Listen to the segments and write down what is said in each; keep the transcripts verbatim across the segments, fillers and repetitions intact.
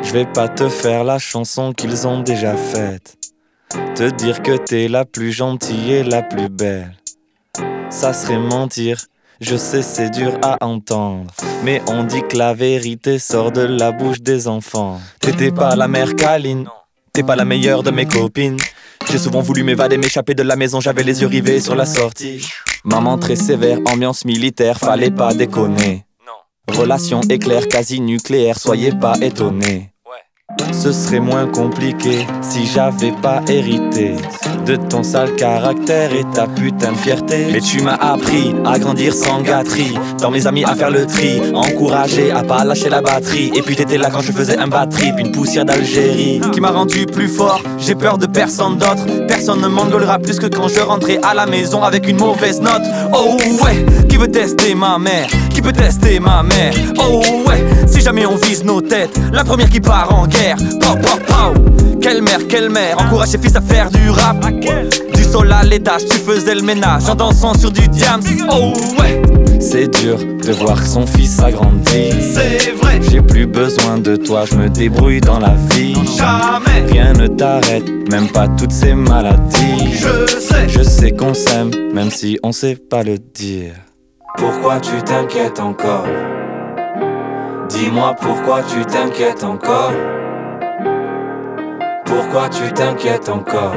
Je vais pas te faire la chanson qu'ils ont déjà faite. Te dire que t'es la plus gentille et la plus belle, ça serait mentir. Je sais c'est dur à entendre, mais on dit que la vérité sort de la bouche des enfants. T'étais pas la mère câline, t'es pas la meilleure de mes copines. J'ai souvent voulu m'évader, m'échapper de la maison, j'avais les yeux rivés sur la sortie. Maman très sévère, ambiance militaire, fallait pas déconner. Relation éclair, quasi nucléaire, soyez pas étonnés. Ce serait moins compliqué si j'avais pas hérité de ton sale caractère et ta putain de fierté. Mais tu m'as appris à grandir sans gâterie, dans mes amis à faire le tri, encouragé à pas lâcher la batterie. Et puis t'étais là quand je faisais un bad trip, une poussière d'Algérie qui m'a rendu plus fort. J'ai peur de personne d'autre, personne ne m'engueulera plus que quand je rentrais à la maison avec une mauvaise note. Oh ouais, qui veut tester ma mère? Qui peut tester ma mère? Oh ouais, si jamais on vise nos têtes, la première qui part en guerre. Pow, pow, pow. Quelle mère, quelle mère, encourage ses fils à faire du rap. Du sol à l'étage, tu faisais le ménage en dansant sur du diams. Oh ouais, c'est dur de voir son fils s'agrandir. C'est vrai, j'ai plus besoin de toi, je me débrouille dans la vie. Jamais, rien ne t'arrête, même pas toutes ces maladies. Je sais, je sais qu'on s'aime, même si on sait pas le dire. Pourquoi tu t'inquiètes encore? Dis-moi pourquoi tu t'inquiètes encore? Pourquoi tu t'inquiètes encore?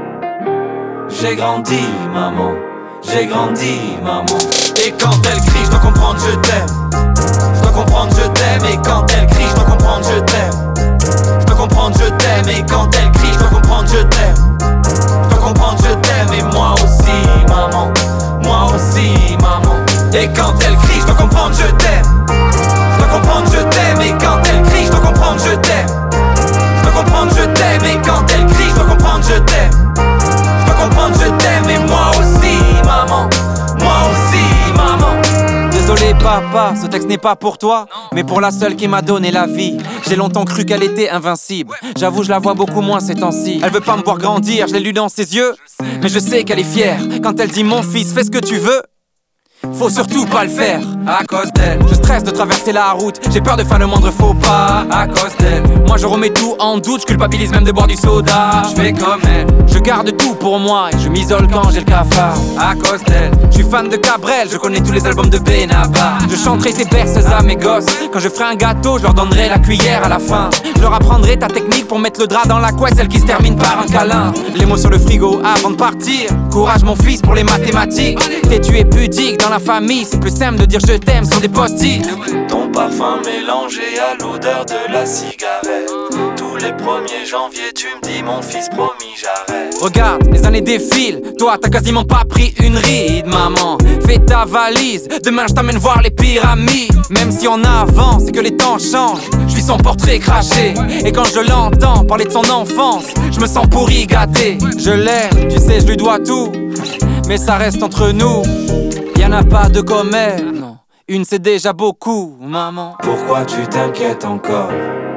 J'ai grandi, maman, j'ai grandi, maman. Et quand elle crie, je dois comprendre, je t'aime. Je dois comprendre, je t'aime. Et quand elle crie, je dois comprendre, je t'aime. Je dois comprendre, je t'aime. Et quand elle crie, je dois comprendre, je t'aime. Je dois comprendre, je t'aime. Et moi aussi, maman, moi aussi, maman. Et quand elle crie, je dois comprendre, je t'aime. Je dois comprendre, je t'aime. Et quand elle crie, je dois comprendre, je t'aime. Je dois comprendre, je t'aime. Et quand elle crie, je dois comprendre, je t'aime. Je dois comprendre, je t'aime. Et moi aussi, maman, moi aussi, maman. Désolé papa, ce texte n'est pas pour toi, mais pour la seule qui m'a donné la vie. J'ai longtemps cru qu'elle était invincible. J'avoue je la vois beaucoup moins ces temps-ci. Elle veut pas me voir grandir, je l'ai lu dans ses yeux. Mais je sais qu'elle est fière quand elle dit mon fils fais ce que tu veux. Faut surtout pas le faire à cause d'elle. Je stresse de traverser la route, j'ai peur de faire le moindre faux pas à cause d'elle. Moi je remets tout en doute, je culpabilise même de boire du soda. Je fais comme elle, je garde tout pour moi et je m'isole quand j'ai le cafard à cause d'elle. Je suis fan de Cabrel, je connais tous les albums de Benabar. Je chanterai tes berceuses à mes gosses. Quand je ferai un gâteau, je leur donnerai la cuillère à la fin. Je leur apprendrai ta technique pour mettre le drap dans la couette, celle qui se termine par un câlin. Les mots sur le frigo avant de partir. Courage mon fils pour les mathématiques. T'es tu es pudique dans la famille, c'est plus simple de dire je t'aime sur des post-it. Ton parfum mélangé à l'odeur de la cigarette. Tous les premiers janvier tu me dis mon fils promis j'arrête. Regarde, les années défilent, toi t'as quasiment pas pris une ride. Maman, fais ta valise, demain je t'amène voir les pyramides. Même si on avance et que les temps changent, je vis son portrait craché. Et quand je l'entends parler de son enfance, je me sens pourri gâté. Je l'aime, tu sais je lui dois tout, mais ça reste entre nous. Y'en a pas de comme elle, non. Une c'est déjà beaucoup, maman. Pourquoi tu t'inquiètes encore?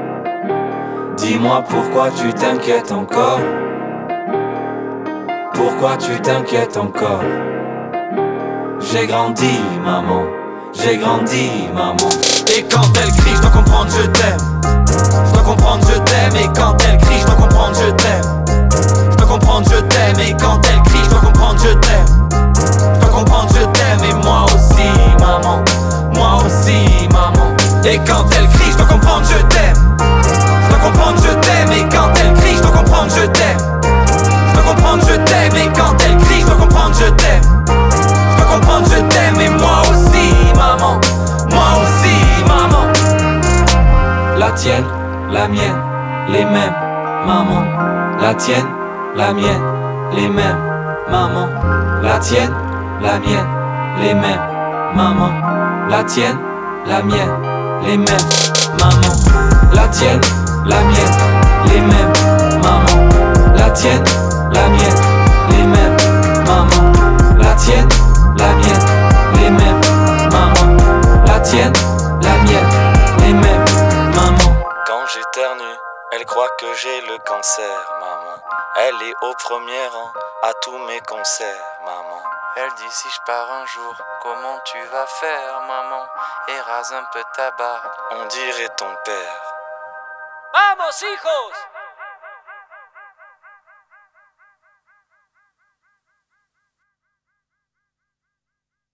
Dis-moi pourquoi tu t'inquiètes encore? Pourquoi tu t'inquiètes encore? J'ai grandi, maman. J'ai grandi, maman. Et quand elle crie, je dois comprendre, je t'aime. Je dois comprendre, je t'aime. Et quand elle crie, je dois comprendre, je t'aime. Je dois comprendre, je t'aime. Et quand elle crie, je dois comprendre, je t'aime. Je dois comprendre, je t'aime. Et moi aussi, maman. Moi aussi, maman. Et quand elle crie, je dois comprendre, je t'aime. Je dois comprendre, je t'aime. Et quand elle crie, je dois comprendre, je t'aime. Je dois comprendre, je t'aime. Et quand elle crie, je dois comprendre, je t'aime. Je dois comprendre, je t'aime. Et moi aussi, maman. Moi aussi, maman. La tienne, la mienne, les mêmes, maman. La tienne, la mienne, les mêmes, maman. La tienne, la mienne, les mêmes, maman. La tienne, la mienne, les mêmes, maman. La tienne, la mienne, les mêmes, maman. La tienne, la mienne, les mêmes, maman. La tienne, la mienne, les mêmes, maman. La tienne, la mienne, les mêmes, maman. Quand j'éternue, elle croit que j'ai le cancer, maman. Elle est au premier rang à tous mes concerts, maman. Elle dit si je pars un jour, comment tu vas faire, maman? Et rase un peu ta barbe, on dirait ton père. Ah! los hijos.